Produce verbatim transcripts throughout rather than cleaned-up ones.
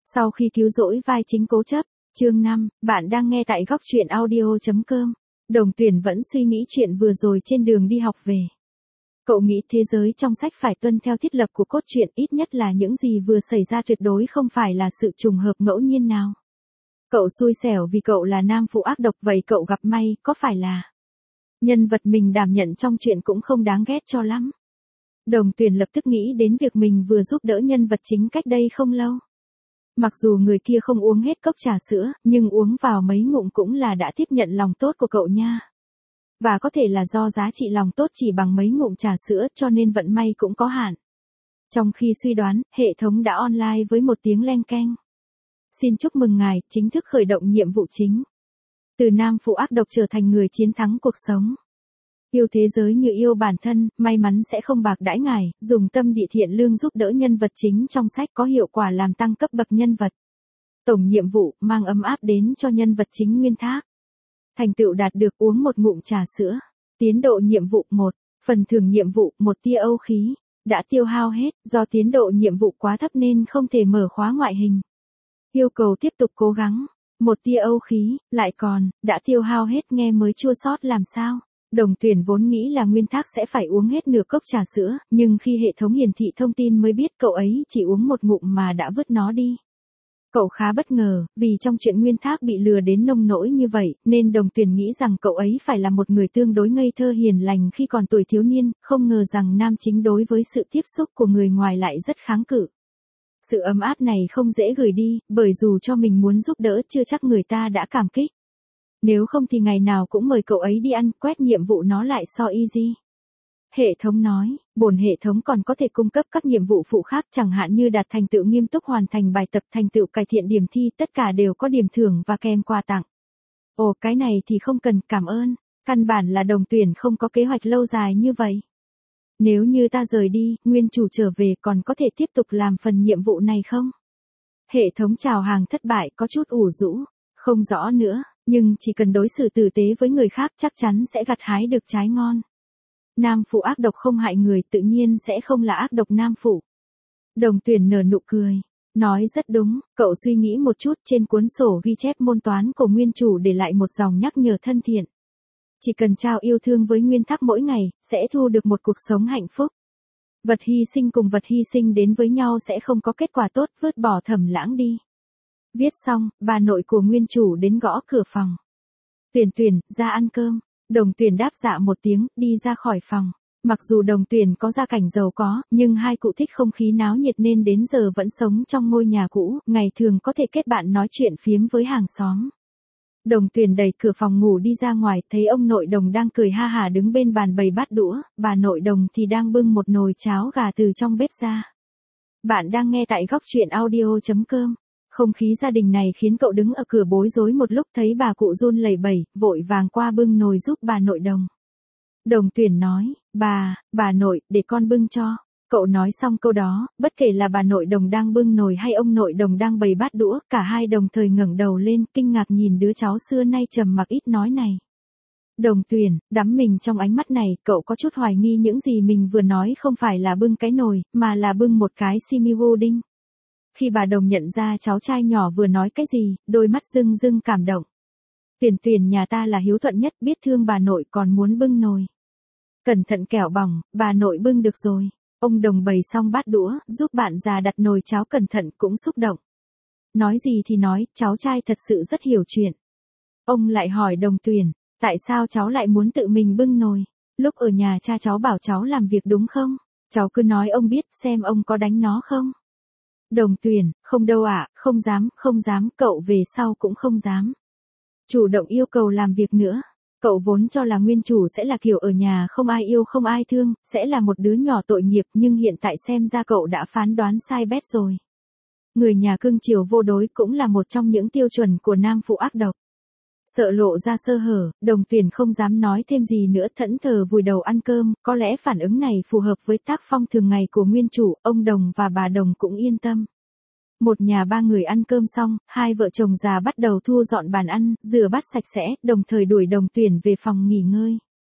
Sau khi cứu rỗi vai chính cố chấp, chương năm, bạn đang nghe tại góc truyện audio.com. Đồng Tuyển vẫn suy nghĩ chuyện vừa rồi trên đường đi học về. Cậu nghĩ thế giới trong sách phải tuân theo thiết lập của cốt truyện, ít nhất là những gì vừa xảy ra tuyệt đối không phải là sự trùng hợp ngẫu nhiên nào. Cậu xui xẻo vì cậu là nam phụ ác độc, vậy cậu gặp may có phải là nhân vật mình đảm nhận trong chuyện cũng không đáng ghét cho lắm. Đồng Tuyển lập tức nghĩ đến việc mình vừa giúp đỡ nhân vật chính cách đây không lâu. Mặc dù người kia không uống hết cốc trà sữa, nhưng uống vào mấy ngụm cũng là đã tiếp nhận lòng tốt của cậu nha. Và có thể là do giá trị lòng tốt chỉ bằng mấy ngụm trà sữa cho nên vận may cũng có hạn. Trong khi suy đoán, hệ thống đã online với một tiếng leng keng. Xin chúc mừng ngài, chính thức khởi động nhiệm vụ chính. Từ nam phụ ác độc trở thành người chiến thắng cuộc sống. Yêu thế giới như yêu bản thân, may mắn sẽ không bạc đãi ngài, dùng tâm địa thiện lương giúp đỡ nhân vật chính trong sách có hiệu quả làm tăng cấp bậc nhân vật. Tổng nhiệm vụ, mang ấm áp đến cho nhân vật chính Nguyên Thác. Thành tựu đạt được, uống một ngụm trà sữa. Tiến độ nhiệm vụ một, phần thưởng nhiệm vụ, một tia âu khí. Đã tiêu hao hết, do tiến độ nhiệm vụ quá thấp nên không thể mở khóa ngoại hình. Yêu cầu tiếp tục cố gắng. Một tia âu khí, lại còn, đã tiêu hao hết nghe mới chua xót làm sao. Đồng Tuyển vốn nghĩ là Nguyên Thác sẽ phải uống hết nửa cốc trà sữa, nhưng khi hệ thống hiển thị thông tin mới biết cậu ấy chỉ uống một ngụm mà đã vứt nó đi. Cậu khá bất ngờ, vì trong chuyện Nguyên Thác bị lừa đến nông nỗi như vậy, nên Đồng Tuyển nghĩ rằng cậu ấy phải là một người tương đối ngây thơ hiền lành khi còn tuổi thiếu niên, không ngờ rằng nam chính đối với sự tiếp xúc của người ngoài lại rất kháng cự. Sự ấm áp này không dễ gửi đi, bởi dù cho mình muốn giúp đỡ chưa chắc người ta đã cảm kích. Nếu không thì ngày nào cũng mời cậu ấy đi ăn, quét nhiệm vụ nó lại so easy. Hệ thống nói, bổn hệ thống còn có thể cung cấp các nhiệm vụ phụ khác, chẳng hạn như đạt thành tựu nghiêm túc hoàn thành bài tập, thành tựu cải thiện điểm thi, tất cả đều có điểm thưởng và kèm quà tặng. Ồ, cái này thì không cần, cảm ơn. Căn bản là Đồng Tuyển không có kế hoạch lâu dài như vậy. Nếu như ta rời đi, nguyên chủ trở về còn có thể tiếp tục làm phần nhiệm vụ này không? Hệ thống chào hàng thất bại, có chút ủ rũ. Không rõ nữa, nhưng chỉ cần đối xử tử tế với người khác chắc chắn sẽ gặt hái được trái ngon. Nam phụ ác độc không hại người, tự nhiên sẽ không là ác độc nam phụ. Đồng Tuyển nở nụ cười. Nói rất đúng, cậu suy nghĩ một chút, trên cuốn sổ ghi chép môn toán của nguyên chủ để lại một dòng nhắc nhở thân thiện. Chỉ cần trao yêu thương với Nguyên Thác mỗi ngày, sẽ thu được một cuộc sống hạnh phúc. Vật hy sinh cùng vật hy sinh đến với nhau sẽ không có kết quả tốt, vứt bỏ thầm lãng đi. Viết xong, bà nội của nguyên chủ đến gõ cửa phòng. Tuyển Tuyển, ra ăn cơm. Đồng Tuyển đáp dạ một tiếng, đi ra khỏi phòng. Mặc dù Đồng Tuyển có gia cảnh giàu có, nhưng hai cụ thích không khí náo nhiệt nên đến giờ vẫn sống trong ngôi nhà cũ, ngày thường có thể kết bạn nói chuyện phiếm với hàng xóm. Đồng Tuyển đẩy cửa phòng ngủ đi ra ngoài, thấy ông nội Đồng đang cười ha hả đứng bên bàn bày bát đũa, bà nội Đồng thì đang bưng một nồi cháo gà từ trong bếp ra. Bạn đang nghe tại góc truyện audio.com. Không khí gia đình này khiến cậu đứng ở cửa bối rối một lúc, thấy bà cụ run lẩy bẩy, vội vàng qua bưng nồi giúp bà nội Đồng. Đồng Tuyển nói, bà, bà nội, để con bưng cho. Cậu nói xong câu đó, bất kể là bà nội Đồng đang bưng nồi hay ông nội Đồng đang bày bát đũa, cả hai đồng thời ngẩng đầu lên, kinh ngạc nhìn đứa cháu xưa nay trầm mặc ít nói này. Đồng Tuyển, đắm mình trong ánh mắt này, cậu có chút hoài nghi những gì mình vừa nói không phải là bưng cái nồi, mà là bưng một cái simigu đinh. Khi bà Đồng nhận ra cháu trai nhỏ vừa nói cái gì, đôi mắt rưng rưng cảm động. Tuyển Tuyển nhà ta là hiếu thuận nhất, biết thương bà nội còn muốn bưng nồi. Cẩn thận kẻo bỏng, bà nội bưng được rồi. Ông Đồng bày xong bát đũa, giúp bạn già đặt nồi cháo cẩn thận, cũng xúc động. Nói gì thì nói, cháu trai thật sự rất hiểu chuyện. Ông lại hỏi Đồng Tuyển, tại sao cháu lại muốn tự mình bưng nồi? Lúc ở nhà cha cháu bảo cháu làm việc đúng không? Cháu cứ nói ông biết, xem ông có đánh nó không? Đồng Tuyển, không đâu ạ, à, không dám, không dám, cậu về sau cũng không dám. Chủ động yêu cầu làm việc nữa. Cậu vốn cho là nguyên chủ sẽ là kiểu ở nhà không ai yêu không ai thương, sẽ là một đứa nhỏ tội nghiệp, nhưng hiện tại xem ra cậu đã phán đoán sai bét rồi. Người nhà cưng chiều vô đối cũng là một trong những tiêu chuẩn của nam phụ ác độc. Sợ lộ ra sơ hở, Đồng Tuyển không dám nói thêm gì nữa, thẫn thờ vùi đầu ăn cơm, có lẽ phản ứng này phù hợp với tác phong thường ngày của nguyên chủ, ông Đồng và bà Đồng cũng yên tâm. Một nhà ba người ăn cơm xong, hai vợ chồng già bắt đầu thu dọn bàn ăn, rửa bát sạch sẽ, đồng thời đuổi Đồng Tuyển về phòng nghỉ ngơi.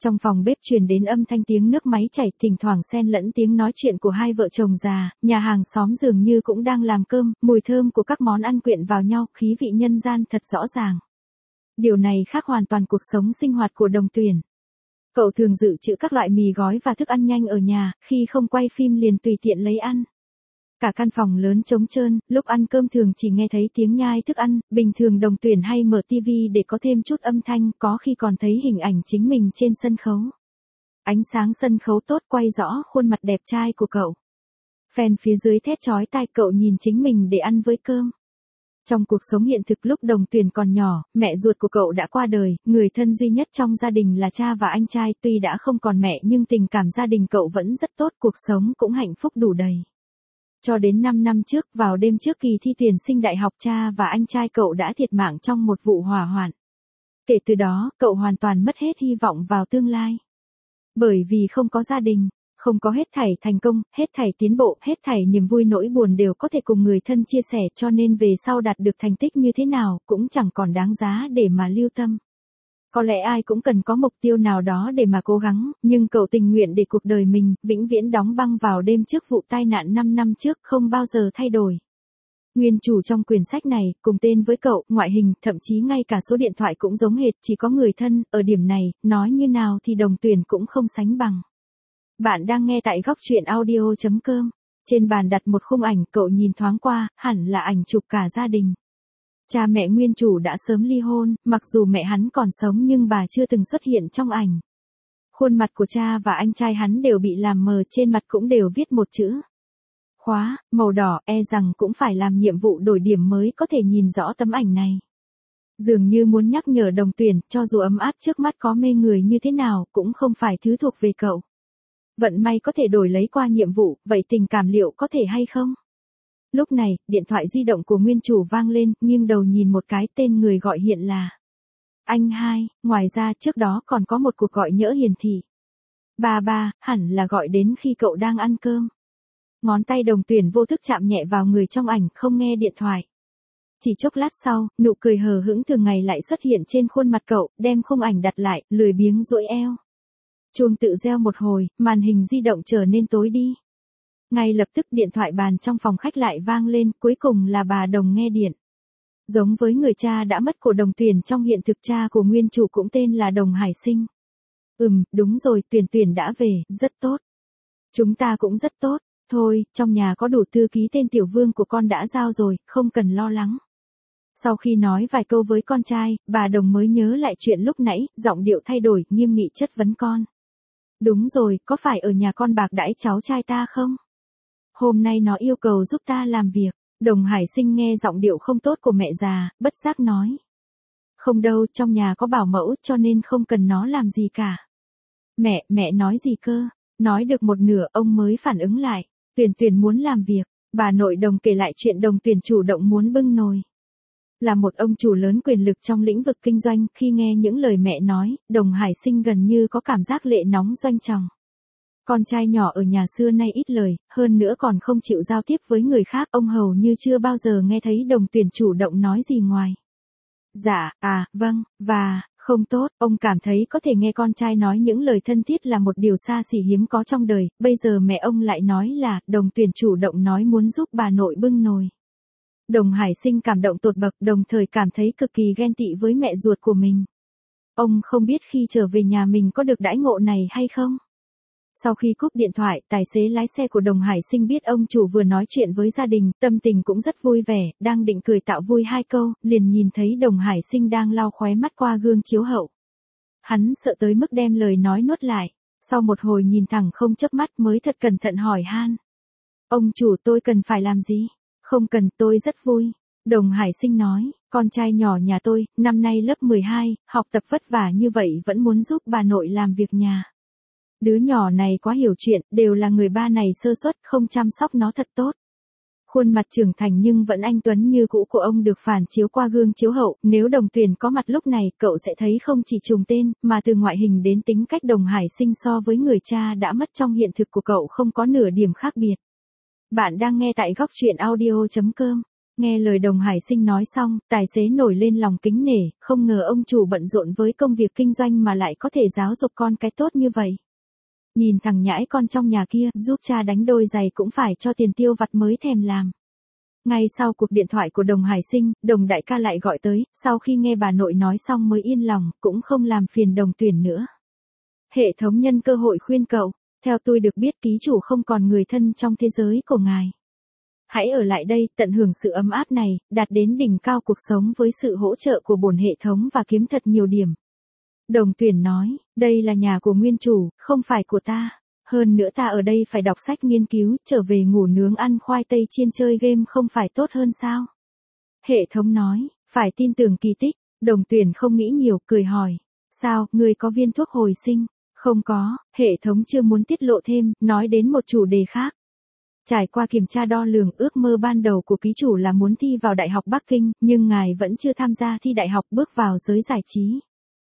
Trong phòng bếp truyền đến âm thanh tiếng nước máy chảy, thỉnh thoảng xen lẫn tiếng nói chuyện của hai vợ chồng già, nhà hàng xóm dường như cũng đang làm cơm, mùi thơm của các món ăn quyện vào nhau, khí vị nhân gian thật rõ ràng. Điều này khác hoàn toàn cuộc sống sinh hoạt của Đồng Tuyển. Cậu thường dự trữ các loại mì gói và thức ăn nhanh ở nhà, khi không quay phim liền tùy tiện lấy ăn. Cả căn phòng lớn trống trơn, lúc ăn cơm thường chỉ nghe thấy tiếng nhai thức ăn, bình thường Đồng Tuyển hay mở tivi để có thêm chút âm thanh, có khi còn thấy hình ảnh chính mình trên sân khấu. Ánh sáng sân khấu tốt quay rõ khuôn mặt đẹp trai của cậu. Fan phía dưới thét chói tai, cậu nhìn chính mình để ăn với cơm. Trong cuộc sống hiện thực lúc Đồng Tuyển còn nhỏ, mẹ ruột của cậu đã qua đời, người thân duy nhất trong gia đình là cha và anh trai, tuy đã không còn mẹ nhưng tình cảm gia đình cậu vẫn rất tốt, cuộc sống cũng hạnh phúc đủ đầy. Cho đến năm năm trước, vào đêm trước kỳ thi tuyển sinh đại học, cha và anh trai cậu đã thiệt mạng trong một vụ hỏa hoạn. Kể từ đó, cậu hoàn toàn mất hết hy vọng vào tương lai. Bởi vì không có gia đình, không có hết thảy thành công, hết thảy tiến bộ, hết thảy niềm vui nỗi buồn đều có thể cùng người thân chia sẻ, cho nên về sau đạt được thành tích như thế nào cũng chẳng còn đáng giá để mà lưu tâm. Có lẽ ai cũng cần có mục tiêu nào đó để mà cố gắng, nhưng cậu tình nguyện để cuộc đời mình vĩnh viễn đóng băng vào đêm trước vụ tai nạn năm năm trước, không bao giờ thay đổi. Nguyên chủ trong quyển sách này, cùng tên với cậu, ngoại hình, thậm chí ngay cả số điện thoại cũng giống hệt, chỉ có người thân, ở điểm này, nói như nào thì Đồng Tuyển cũng không sánh bằng. Bạn đang nghe tại góc truyện audio chấm com. Trên bàn đặt một khung ảnh, cậu nhìn thoáng qua, hẳn là ảnh chụp cả gia đình. Cha mẹ nguyên chủ đã sớm ly hôn, mặc dù mẹ hắn còn sống nhưng bà chưa từng xuất hiện trong ảnh. Khuôn mặt của cha và anh trai hắn đều bị làm mờ, trên mặt cũng đều viết một chữ khóa, màu đỏ, e rằng cũng phải làm nhiệm vụ đổi điểm mới có thể nhìn rõ tấm ảnh này. Dường như muốn nhắc nhở Đồng Tuyển, cho dù ấm áp trước mắt có mê người như thế nào, cũng không phải thứ thuộc về cậu. Vận may có thể đổi lấy qua nhiệm vụ, vậy tình cảm liệu có thể hay không? Lúc này, điện thoại di động của nguyên chủ vang lên, nghiêng đầu nhìn một cái, tên người gọi hiện là anh hai, ngoài ra trước đó còn có một cuộc gọi nhỡ hiển thị. Ba ba, hẳn là gọi đến khi cậu đang ăn cơm. Ngón tay Đồng Tuyển vô thức chạm nhẹ vào người trong ảnh, không nghe điện thoại. Chỉ chốc lát sau, nụ cười hờ hững thường ngày lại xuất hiện trên khuôn mặt cậu, đem khung ảnh đặt lại, lười biếng duỗi eo. Chuông tự reo một hồi, màn hình di động trở nên tối đi. Ngay lập tức điện thoại bàn trong phòng khách lại vang lên, cuối cùng là bà Đồng nghe điện. Giống với người cha đã mất của Đồng Tuyển trong hiện thực, cha của nguyên chủ cũng tên là Đồng Hải Sinh. Ừm, đúng rồi, Tuyển Tuyển đã về, rất tốt. Chúng ta cũng rất tốt, thôi, trong nhà có đủ thư ký, tên Tiểu Vương của con đã giao rồi, không cần lo lắng. Sau khi nói vài câu với con trai, bà Đồng mới nhớ lại chuyện lúc nãy, giọng điệu thay đổi, nghiêm nghị chất vấn con. Đúng rồi, có phải ở nhà con bạc đãi cháu trai ta không? Hôm nay nó yêu cầu giúp ta làm việc. Đồng Hải Sinh nghe giọng điệu không tốt của mẹ già, bất giác nói. Không đâu, trong nhà có bảo mẫu cho nên không cần nó làm gì cả. Mẹ, mẹ nói gì cơ? Nói được một nửa ông mới phản ứng lại. Tuyển Tuyển muốn làm việc. Bà nội Đồng kể lại chuyện Đồng Tuyển chủ động muốn bưng nồi. Là một ông chủ lớn quyền lực trong lĩnh vực kinh doanh, khi nghe những lời mẹ nói, Đồng Hải Sinh gần như có cảm giác lệ nóng doanh tròng. Con trai nhỏ ở nhà xưa nay ít lời, hơn nữa còn không chịu giao tiếp với người khác, ông hầu như chưa bao giờ nghe thấy Đồng Tuyển chủ động nói gì ngoài. Dạ, à, vâng, và, không tốt, ông cảm thấy có thể nghe con trai nói những lời thân thiết là một điều xa xỉ hiếm có trong đời, bây giờ mẹ ông lại nói là, Đồng Tuyển chủ động nói muốn giúp bà nội bưng nồi. Đồng Hải Sinh cảm động tột bậc, đồng thời cảm thấy cực kỳ ghen tị với mẹ ruột của mình. Ông không biết khi trở về nhà mình có được đãi ngộ này hay không? Sau khi cúp điện thoại, tài xế lái xe của Đồng Hải Sinh biết ông chủ vừa nói chuyện với gia đình, tâm tình cũng rất vui vẻ, đang định cười tạo vui hai câu, liền nhìn thấy Đồng Hải Sinh đang lau khóe mắt qua gương chiếu hậu. Hắn sợ tới mức đem lời nói nuốt lại, sau một hồi nhìn thẳng không chớp mắt mới thật cẩn thận hỏi han. Ông chủ, tôi cần phải làm gì? Không cần, tôi rất vui. Đồng Hải Sinh nói, con trai nhỏ nhà tôi, năm nay lớp mười hai, học tập vất vả như vậy vẫn muốn giúp bà nội làm việc nhà. Đứa nhỏ này quá hiểu chuyện, đều là người ba này sơ suất, không chăm sóc nó thật tốt. Khuôn mặt trưởng thành nhưng vẫn anh tuấn như cũ của ông được phản chiếu qua gương chiếu hậu, nếu Đồng Tuyển có mặt lúc này, cậu sẽ thấy không chỉ trùng tên, mà từ ngoại hình đến tính cách Đồng Hải Sinh so với người cha đã mất trong hiện thực của cậu không có nửa điểm khác biệt. Bạn đang nghe tại góc truyện audio chấm com. Nghe lời Đồng Hải Sinh nói xong, tài xế nổi lên lòng kính nể, không ngờ ông chủ bận rộn với công việc kinh doanh mà lại có thể giáo dục con cái tốt như vậy. Nhìn thằng nhãi con trong nhà kia, giúp cha đánh đôi giày cũng phải cho tiền tiêu vặt mới thèm làm. Ngay sau cuộc điện thoại của Đồng Hải Sinh, Đồng đại ca lại gọi tới, sau khi nghe bà nội nói xong mới yên lòng, cũng không làm phiền Đồng Tuyển nữa. Hệ thống nhân cơ hội khuyên cậu, theo tôi được biết ký chủ không còn người thân trong thế giới của ngài. Hãy ở lại đây, tận hưởng sự ấm áp này, đạt đến đỉnh cao cuộc sống với sự hỗ trợ của bổn hệ thống và kiếm thật nhiều điểm. Đồng Tuyển nói, đây là nhà của nguyên chủ, không phải của ta. Hơn nữa ta ở đây phải đọc sách nghiên cứu, trở về ngủ nướng ăn khoai tây chiên chơi game không phải tốt hơn sao? Hệ thống nói, phải tin tưởng kỳ tích. Đồng Tuyển không nghĩ nhiều, cười hỏi, sao, người có viên thuốc hồi sinh? Không có, hệ thống chưa muốn tiết lộ thêm, nói đến một chủ đề khác. Trải qua kiểm tra đo lường, ước mơ ban đầu của ký chủ là muốn thi vào Đại học Bắc Kinh, nhưng ngài vẫn chưa tham gia thi đại học, bước vào giới giải trí.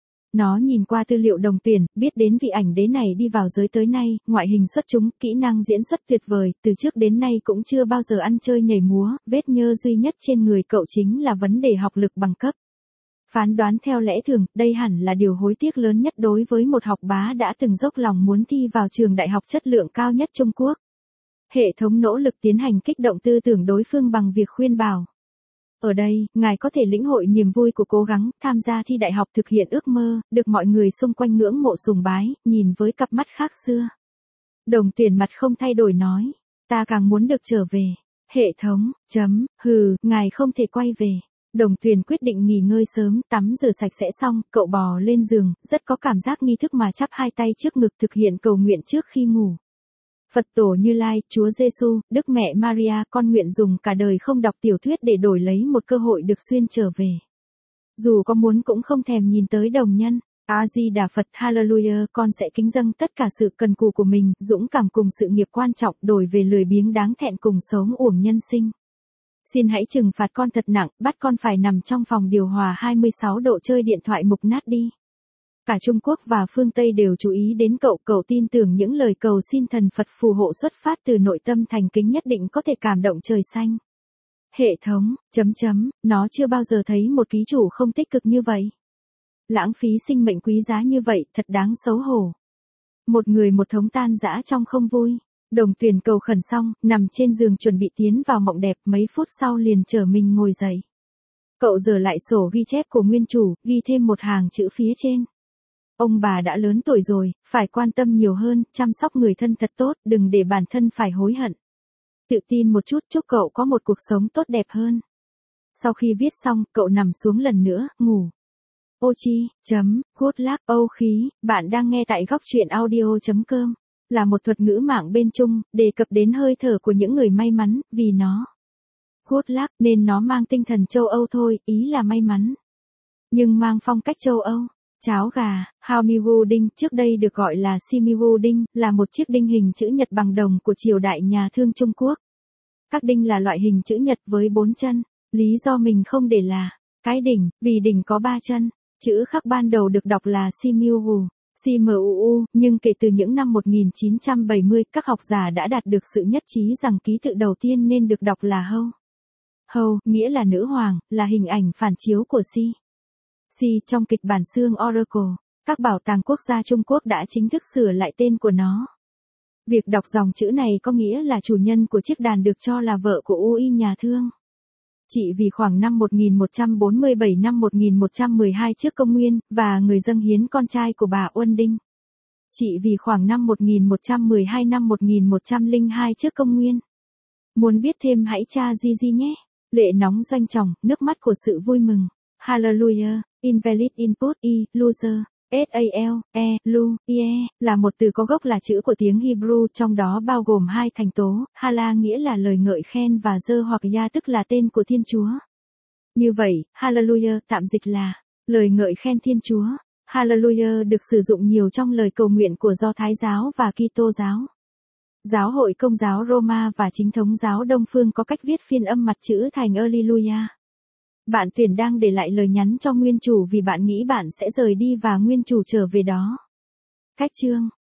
Nó nhìn qua tư liệu Đồng Tuyển, biết đến vị ảnh đế này đi vào giới tới nay, ngoại hình xuất chúng, kỹ năng diễn xuất tuyệt vời, từ trước đến nay cũng chưa bao giờ ăn chơi nhảy múa, vết nhơ duy nhất trên người cậu chính là vấn đề học lực bằng cấp. Phán đoán theo lẽ thường, đây hẳn là điều hối tiếc lớn nhất đối với một học bá đã từng dốc lòng muốn thi vào trường đại học chất lượng cao nhất Trung Quốc. Hệ thống nỗ lực tiến hành kích động tư tưởng đối phương bằng việc khuyên bảo. Ở đây, ngài có thể lĩnh hội niềm vui của cố gắng, tham gia thi đại học thực hiện ước mơ, được mọi người xung quanh ngưỡng mộ sùng bái, nhìn với cặp mắt khác xưa. Đồng Tuyển mặt không thay đổi nói, ta càng muốn được trở về. Hệ thống, chấm, hừ, ngài không thể quay về. Đồng Tuyển quyết định nghỉ ngơi sớm, tắm rửa sạch sẽ xong, cậu bò lên giường, rất có cảm giác nghi thức mà chắp hai tay trước ngực thực hiện cầu nguyện trước khi ngủ. Phật tổ Như Lai, Chúa Giêsu, Đức Mẹ Maria, con nguyện dùng cả đời không đọc tiểu thuyết để đổi lấy một cơ hội được xuyên trở về. Dù có muốn cũng không thèm nhìn tới đồng nhân. A-di-đà Phật, Hallelujah, con sẽ kính dâng tất cả sự cần cù của mình, dũng cảm cùng sự nghiệp quan trọng, đổi về lười biếng đáng thẹn cùng sống uổng nhân sinh. Xin hãy trừng phạt con thật nặng, bắt con phải nằm trong phòng điều hòa hai mươi sáu độ chơi điện thoại mục nát đi. Cả Trung Quốc và phương Tây đều chú ý đến cậu, cậu tin tưởng những lời cầu xin thần Phật phù hộ xuất phát từ nội tâm thành kính nhất định có thể cảm động trời xanh. Hệ thống, chấm chấm, nó chưa bao giờ thấy một ký chủ không tích cực như vậy. Lãng phí sinh mệnh quý giá như vậy, thật đáng xấu hổ. Một người một thống tan rã trong không vui. Đồng Tuyển cầu khẩn xong, nằm trên giường chuẩn bị tiến vào mộng đẹp, mấy phút sau liền trở mình ngồi dậy. Cậu giở lại sổ ghi chép của nguyên chủ, ghi thêm một hàng chữ phía trên. Ông bà đã lớn tuổi rồi, phải quan tâm nhiều hơn, chăm sóc người thân thật tốt, đừng để bản thân phải hối hận. Tự tin một chút, chúc cậu có một cuộc sống tốt đẹp hơn. Sau khi viết xong, cậu nằm xuống lần nữa, ngủ. Ô chi, chấm, good luck, âu khí, bạn đang nghe tại góc truyện audio chấm com. Là một thuật ngữ mạng bên Trung, đề cập đến hơi thở của những người may mắn, vì nó good luck nên nó mang tinh thần châu Âu thôi, ý là may mắn. Nhưng mang phong cách châu Âu. Cháo gà, Hao-migu đinh, trước đây được gọi là Si-migu đinh, là một chiếc đinh hình chữ nhật bằng đồng của triều đại nhà Thương Trung Quốc. Các đinh là loại hình chữ nhật với bốn chân, lý do mình không để là cái đỉnh, vì đỉnh có ba chân. Chữ khắc ban đầu được đọc là Si-miu, Si-mu-u, nhưng kể từ những năm một nghìn chín trăm bảy mươi, các học giả đã đạt được sự nhất trí rằng ký tự đầu tiên nên được đọc là Hâu. Hâu, nghĩa là nữ hoàng, là hình ảnh phản chiếu của Si. Si trong kịch bản xương Oracle, các bảo tàng quốc gia Trung Quốc đã chính thức sửa lại tên của nó. Việc đọc dòng chữ này có nghĩa là chủ nhân của chiếc đàn được cho là vợ của U Y nhà Thương. Chỉ vì khoảng năm một nghìn một trăm bốn mươi bảy năm một nghìn một trăm mười hai trước công nguyên, và người dâng hiến con trai của bà Uân Đinh. Chỉ vì khoảng năm một nghìn một trăm mười hai năm một nghìn một trăm lẻ hai trước công nguyên. Muốn biết thêm hãy tra Di Di nhé. Lệ nóng doanh tròng, nước mắt của sự vui mừng. Hallelujah, invalid input, e, loser, sal, e, lu, ie, là một từ có gốc là chữ của tiếng Hebrew, trong đó bao gồm hai thành tố, Hala nghĩa là lời ngợi khen và Dơ hoặc Ya tức là tên của Thiên Chúa. Như vậy, Hallelujah tạm dịch là lời ngợi khen Thiên Chúa. Hallelujah được sử dụng nhiều trong lời cầu nguyện của Do Thái giáo và Kitô giáo. Giáo hội Công giáo Roma và chính thống giáo Đông phương có cách viết phiên âm mặt chữ thành Alleluia. Bạn Tuyển đang để lại lời nhắn cho nguyên chủ vì bạn nghĩ bạn sẽ rời đi và nguyên chủ trở về đó. Cách chương